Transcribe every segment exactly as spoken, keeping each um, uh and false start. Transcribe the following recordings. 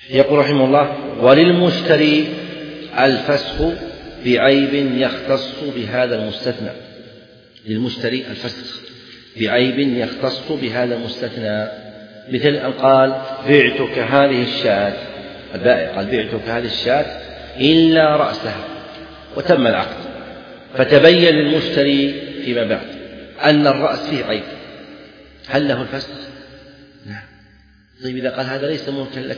يقول رحمه الله: وللمشتري الفسخ بعيب يختص بهذا المستثنى. للمشتري الفسخ بعيب يختص بهذا المستثنى، مثل أن قال: بعتك هذه الشاة، البائع قال: بعتك هذه الشاة إلا رأسها، وتم العقد، فتبين للمشتري فيما بعد أن الرأس فيه عيب، هل له الفسخ؟ نعم. طيب إذا قال هذا ليس ملكا لك،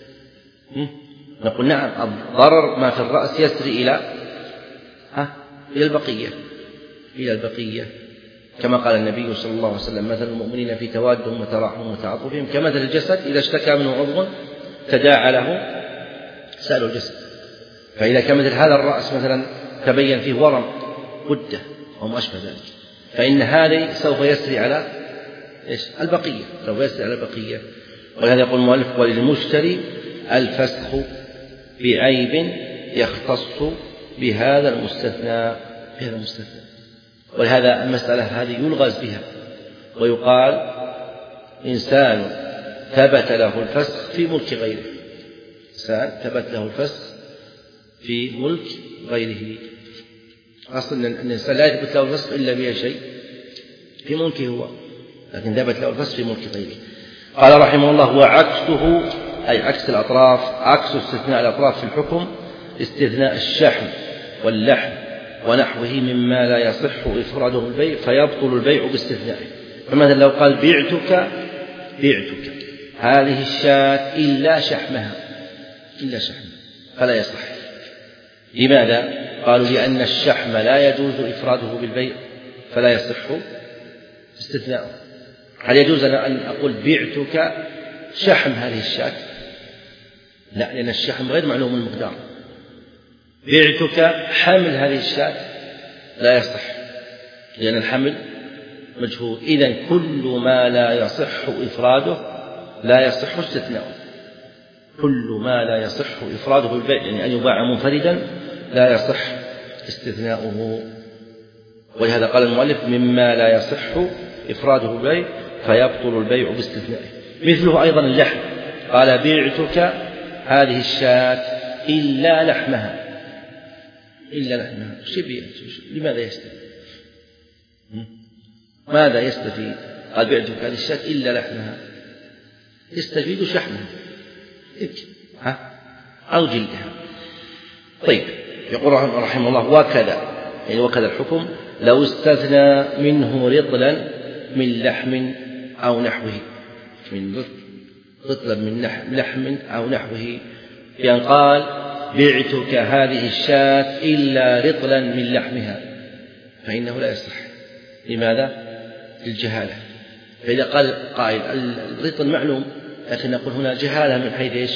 نقول: نعم، الضرر ما في الرأس يسري إلى ها إلى البقية إلى البقية كما قال النبي صلى الله عليه وسلم: مثل المؤمنين في توادهم وتراحمهم وتعاطفهم كمثل الجسد إذا اشتكى منه عضو تداعى له سائر الجسد. فإذا كمثل هذا الرأس مثلا تبين فيه ورم غدة أو ما أشبه ذلك، فإن هذا سوف يسري على إيش؟ البقية، سوف يسري على البقية. ولهذا يقول المؤلف: وللمشتري الفسخ بعيب يختص بهذا المستثنى بهذا المستثنى. ولهذا المسألة هذه يلغز بها، ويقال: إنسان ثبت له الفسخ في ملك غيره، إنسان ثبت له الفسخ في ملك غيره. أصلا أن الإنسان لا يثبت له الفسخ إلا بأي شيء في ملكه هو، لكن ثبت له الفسخ في ملك غيره. قال رحمه الله: وعكسه، أي عكس الأطراف، عكس استثناء الأطراف في الحكم استثناء الشحم واللحم ونحوه مما لا يصح إفراده البيع فيبطل البيع باستثنائه. فمثلا لو قال: بعتك بعتك هذه الشاة إلا شحمها إلا شحمها فلا يصح. لماذا؟ قالوا: لأن الشحم لا يجوز إفراده بالبيع فلا يصح استثناؤه. هل يجوز أن أقول: بعتك شحم هذه الشاة؟ لا، لأن الشحم غير معلوم المقدار. بعتك حمل هذه الشاة لا يصح، لأن الحمل مجهول. إذن كل ما لا يصح إفراده لا يصح استثناؤه، كل ما لا يصح إفراده بالبيع، يعني أن يباع منفردا، لا يصح استثناؤه. ولهذا قال المؤلف: مما لا يصح إفراده بالبيع فيبطل البيع باستثنائه. مثله أيضا اللحم، قال: بعتك هذه الشاة إلا لحمها إلا لحمها. شبيه. لماذا يستفيد؟ ماذا يستفيد؟ قال: بعتك هذه الشاة إلا لحمها، يستفيد شحمها ها أو جلدها. طيب، يقول رحمه الله: وكذا، يعني وكذا الحكم لو استثنى منه رطلا من لحم أو نحوه، من رطلا من لحم أو نحوه، بأن قال: بعتك هذه الشاة إلا رطلا من لحمها، فإنه لا يصح. لماذا؟ للجهالة. فإذا قال قائل: الرطل معلوم، لكن نقول هنا جهالة من حيث إيش؟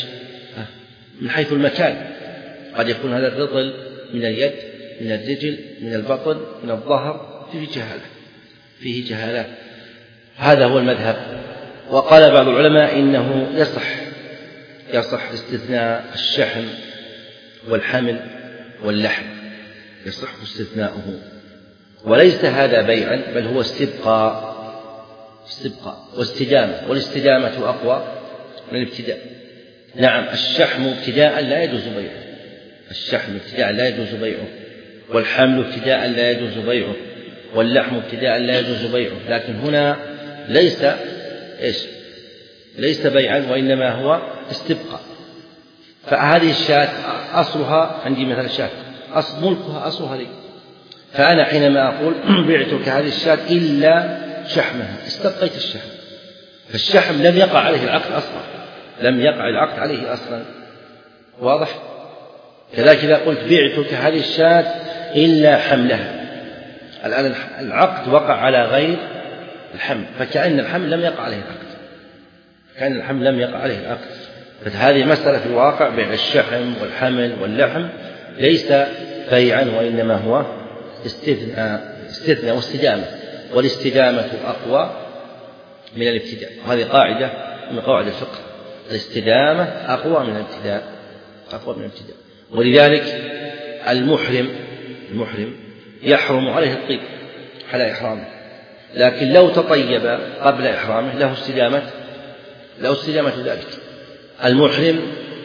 من حيث المكان. قد يكون هذا الرطل من اليد، من الرجل، من البطن، من الظهر، فيه جهالة فيه جهالة هذا هو المذهب. وقال بعض العلماء إنه يصح يصح استثناء الشحم والحمل واللحم، يصح استثناؤه، وليس هذا بيعا، بل هو استبقاء استبقاء واستدامة، والاستدامة أقوى من الابتداء. نعم، الشحم ابتداء لا يجوز بيعه، الشحم ابتداء لا يجوز بيعه، والحمل ابتداء لا يجوز بيعه، واللحم ابتداء لا يجوز بيعه. لكن هنا ليس إيش؟ ليس بيعا، وإنما هو استبقاء. فهذه الشاة أصلها عندي مثلا شاة أصل ملكها أصلها لي، فأنا حينما أقول: بعتك هذه الشاة إلا شحمها، استبقيت الشحم، فالشحم لم يقع عليه العقد أصلا، لم يقع العقد عليه أصلا. واضح؟ كذلك إذا قلت: بعتك هذه الشاة إلا حملها، الآن العقد وقع على غير الحمل، فكأن الحمل لم يقع عليه العقد، كأن الحمل لم يقع عليه العقد. فهذه مسألة في الواقع بين الشحم والحمل واللحم ليس بيعا، وإنما هو استثناء استثناء واستدامة، والاستدامة أقوى من الابتداء. وهذه قاعدة من قواعد الفقه: الاستدامة أقوى من الابتداء أقوى من الابتداء. ولذلك المحرم المحرم يحرم عليه الطيب حال إحرامه، لكن لو تطيب قبل إحرامه له استدامة له استدامة ذلك. المحرم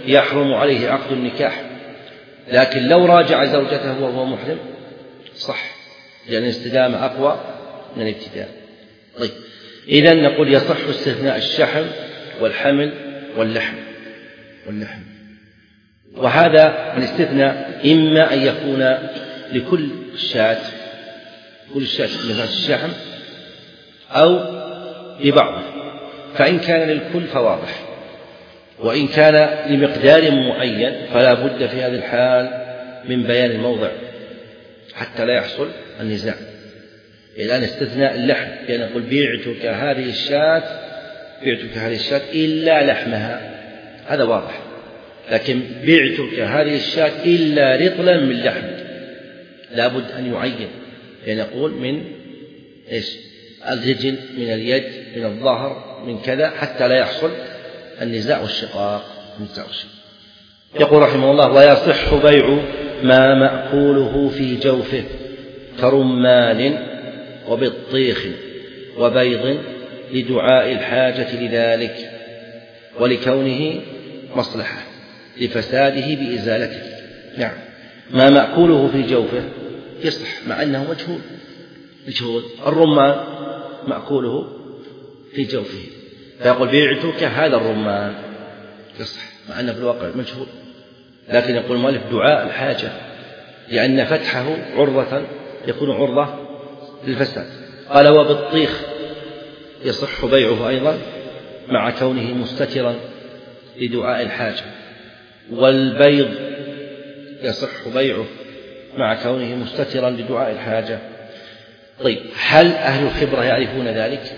يحرم عليه عقد النكاح، لكن لو راجع زوجته وهو محرم صح، لأن الاستدامة أقوى من الابتداء. طيب إذن نقول يصح استثناء الشحم والحمل واللحم واللحم وهذا الاستثناء إما أن يكون لكل شاة، كل شاة مثل الشحم، أو لبعضه، فإن كان للكل فواضح، وإن كان لمقدار معين فلا بد في هذه الحال من بيان الموضع حتى لا يحصل النزاع. الآن استثناء اللحم، لأن نقول بيعتك هذه الشاة بيعتك هذه الشاة إلا لحمها، هذا واضح، لكن بيعتك هذه الشاة إلا رطلا من لحم لا بد أن يعين، لأن نقول من إيش؟ الرجل، من اليد، من الظهر، من كذا، حتى لا يحصل النزاع والشقاق. يقول رحمه الله: ويصح بيع ما مأكوله في جوفه كرمان وبطيخ وبيض لدعاء الحاجة لذلك ولكونه مصلحة لفساده بإزالته. نعم، ما مأكوله في جوفه يصح مع أنه مجهول مجهول الرمان مأكوله في جوفه، فيقول بيعتك هذا الرمان يصح مع أنه في الواقع مجهول، لكن يقول المؤلف دعاء الحاجة، لأن فتحه عرضة يكون عرضة للفساد. قال: وبالطيخ يصح بيعه أيضا مع كونه مستترا لدعاء الحاجة، والبيض يصح بيعه مع كونه مستترا لدعاء الحاجة. طيب، هل أهل الخبرة يعرفون ذلك؟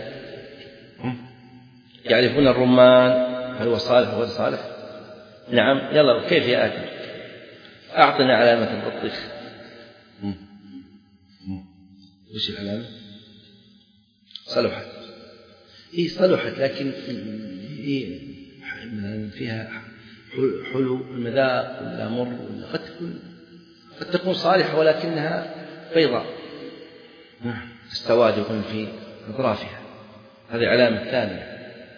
يعرفون الرمان هل هو صالح أو غير صالح؟ نعم. يلا، كيف يا آدم؟ أعطنا علامة البطيخ. وش العلامة؟ صلحت. إيه صلحت، لكن إيه فيها حلو المذاق ولا مر، ولا قد تكون قد تكون صالحة ولكنها بيضاء، السواد يكون في أطرافها، هذه علامة ثانية.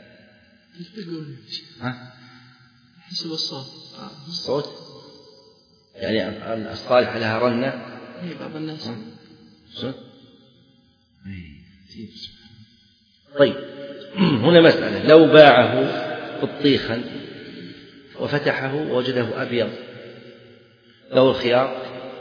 ها؟ حسب الصوت. الصوت يعني الصالحة لها رنة. إيه بعض الناس. طيب، هنا مسألة: لو باعه بطيخا وفتحه ووجده أبيض، له الخيار؟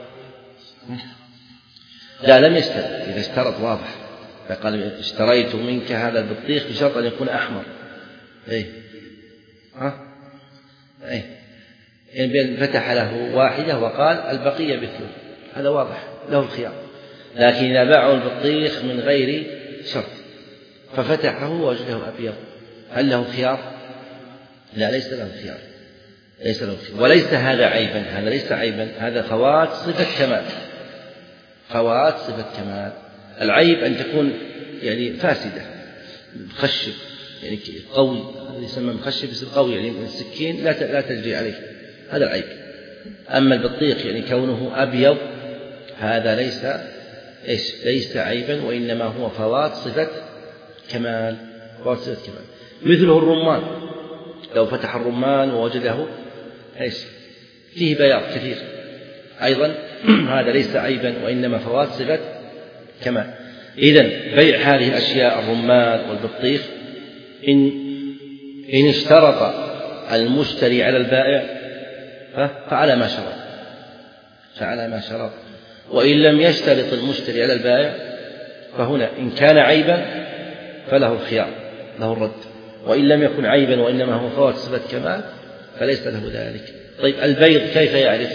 لا، لم يشترط. إذا اشترط واضح، فقال اشتريت منك هذا البطيخ بشرط أن يكون أحمر. إيه ها إيه يعني فتح له واحدة وقال البقية مثله، هذا واضح له الخيار. لكن إذا باعوا البطيخ من غير شرط ففتحه ووجده أبيض، هل له خيار؟ لا، ليس له خيار، ليس له خيار. وليس هذا عيبا، هذا ليس عيبا، هذا فوات صفة كمال، فوات صفة كمال. العيب أن تكون يعني فاسدة، مخشب يعني قوي، هذا يسمى مخشب يصير قوي، يعني من السكين لا لا تجري عليه، هذا العيب. أما البطيخ يعني كونه أبيض هذا ليس إيش ليس عيبا، وإنما هو فوات صفة كمال، فوات صفة كمال. مثله الرمان، لو فتح الرمان ووجده إيش فيه بياض كثير أيضا هذا ليس عيبا، وإنما فوات صفة كمال. إذن بيع هذه الأشياء الرمان والبطيخ إن إن اشترط المشتري على البائع فعلى ما شرط فعلى ما شرط وإن لم يشترط المشتري على البائع فهنا إن كان عيبا فله الخيار، له الرد، وإن لم يكن عيبا وإنما هو فوات صفة كمال فليس له ذلك. طيب، البيض كيف يعرف؟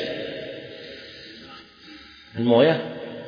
الموية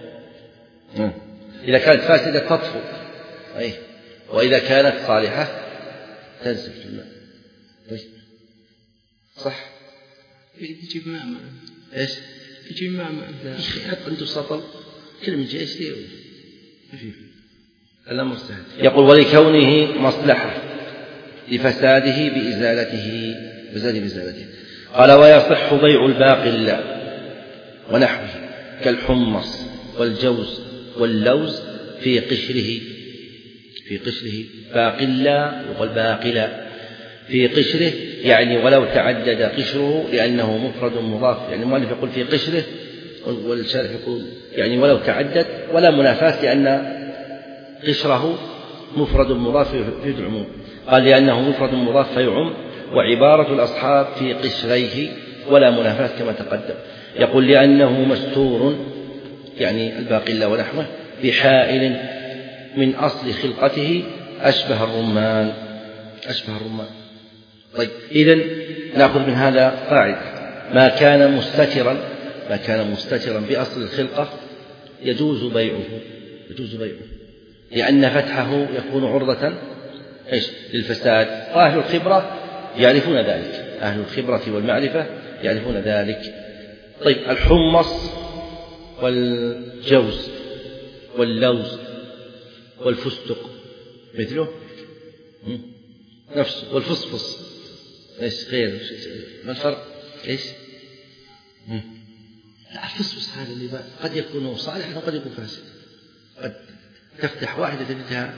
إذا كانت فاسدة تطفو، أي، وإذا كانت صالحة تنزل في الماء. طيب، صح؟ يجيب ماء معه. إيش؟ يجيب ماء معه. حط أنتم سطل كل من جيش ليه خفيف، الأمر سهل. يقول: ولكونه مصلحة لفساده بإزالته بزاد بإزالته. قال: ويصح بيع الباقل ونحوه كالحمص والجوز واللوز في قشره في قشره باقلا، يقول باقلا، في قشره يعني ولو تعدد قشره لأنه مفرد مضاف، يعني المؤلف يقول في قشره والشارح يقول يعني ولو تعدد، ولا منافاة لأن قشره مفرد مضاف في العموم. قال لأنه مفرد مضاف فيعم، وعبارة الأصحاب في قشريه ولا منافاة كما تقدم. يقول لأنه مستور يعني الباقلة ونحوه بحائل من أصل خلقته أشبه الرمان أشبه الرمان. طيب إذن نأخذ من هذا قاعدة: ما كان مستترا ما كان مستترا بأصل الخلقة يجوز بيعه يجوز بيعه لأن فتحه يكون عرضة إيش للفساد، وأهل الخبرة يعرفون ذلك أهل الخبرة والمعرفة يعرفون ذلك. طيب الحمص والجوز واللوز والفستق مثله نفسه، والفصفص ايش غير ما الفرق؟ ايش الفصفص هذا اللي قد يكون صالحا وقد يكون فاسد، قد تفتح واحدة تجدها.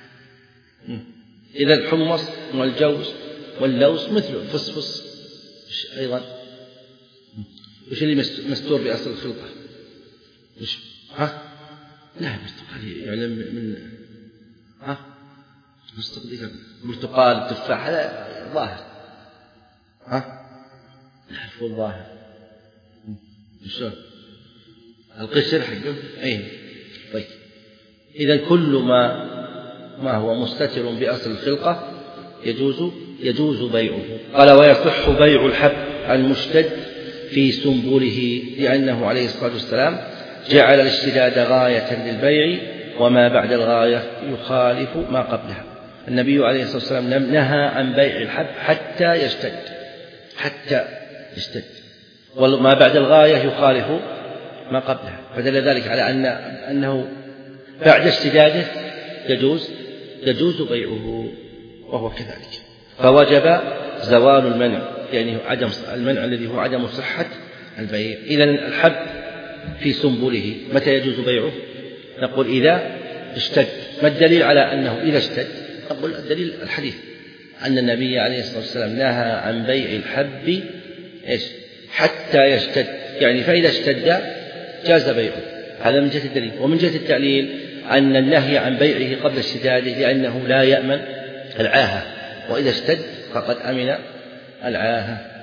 إذا الحمص والجوز واللوز مثله الفصفص أيضا. وش اللي مستور بأصل الخلقة؟ وش ها لا برتقال يعلم من ها مستقبل برتقال التفاح هذا ظاهر، ها نعرف الظاهر شلون القشر حقه أين. طيب إذا كل ما ما هو مستتر بأصل الخلقة يجوز يجوز بيعه. قال ويصح بيع الحب المشتد في سنبله لأنه عليه الصلاة والسلام جعل الاشتداد غاية للبيع وما بعد الغاية يخالف ما قبلها. النبي عليه الصلاة والسلام نهى عن بيع الحب حتى يشتد حتى يشتد وما بعد الغاية يخالف ما قبلها، فدل ذلك على أن أنه بعد اشتداده يجوز يجوز بيعه وهو كذلك. فوجب زوال المنع يعني عدم المنع الذي هو عدم صحة البيع. إذن الحب في سنبله متى يجوز بيعه؟ نقول إذا اشتد. ما الدليل على أنه إذا اشتد؟ نقول الدليل الحديث أن النبي عليه الصلاة والسلام نهى عن بيع الحب إيش حتى يشتد، يعني فإذا اشتد جاز بيعه. هذا من جهة الدليل. ومن جهة التعليل أن النهي عن بيعه قبل اشتداده لأنه لا يأمن العاهة، وإذا اشتد فقد أمن العاهة.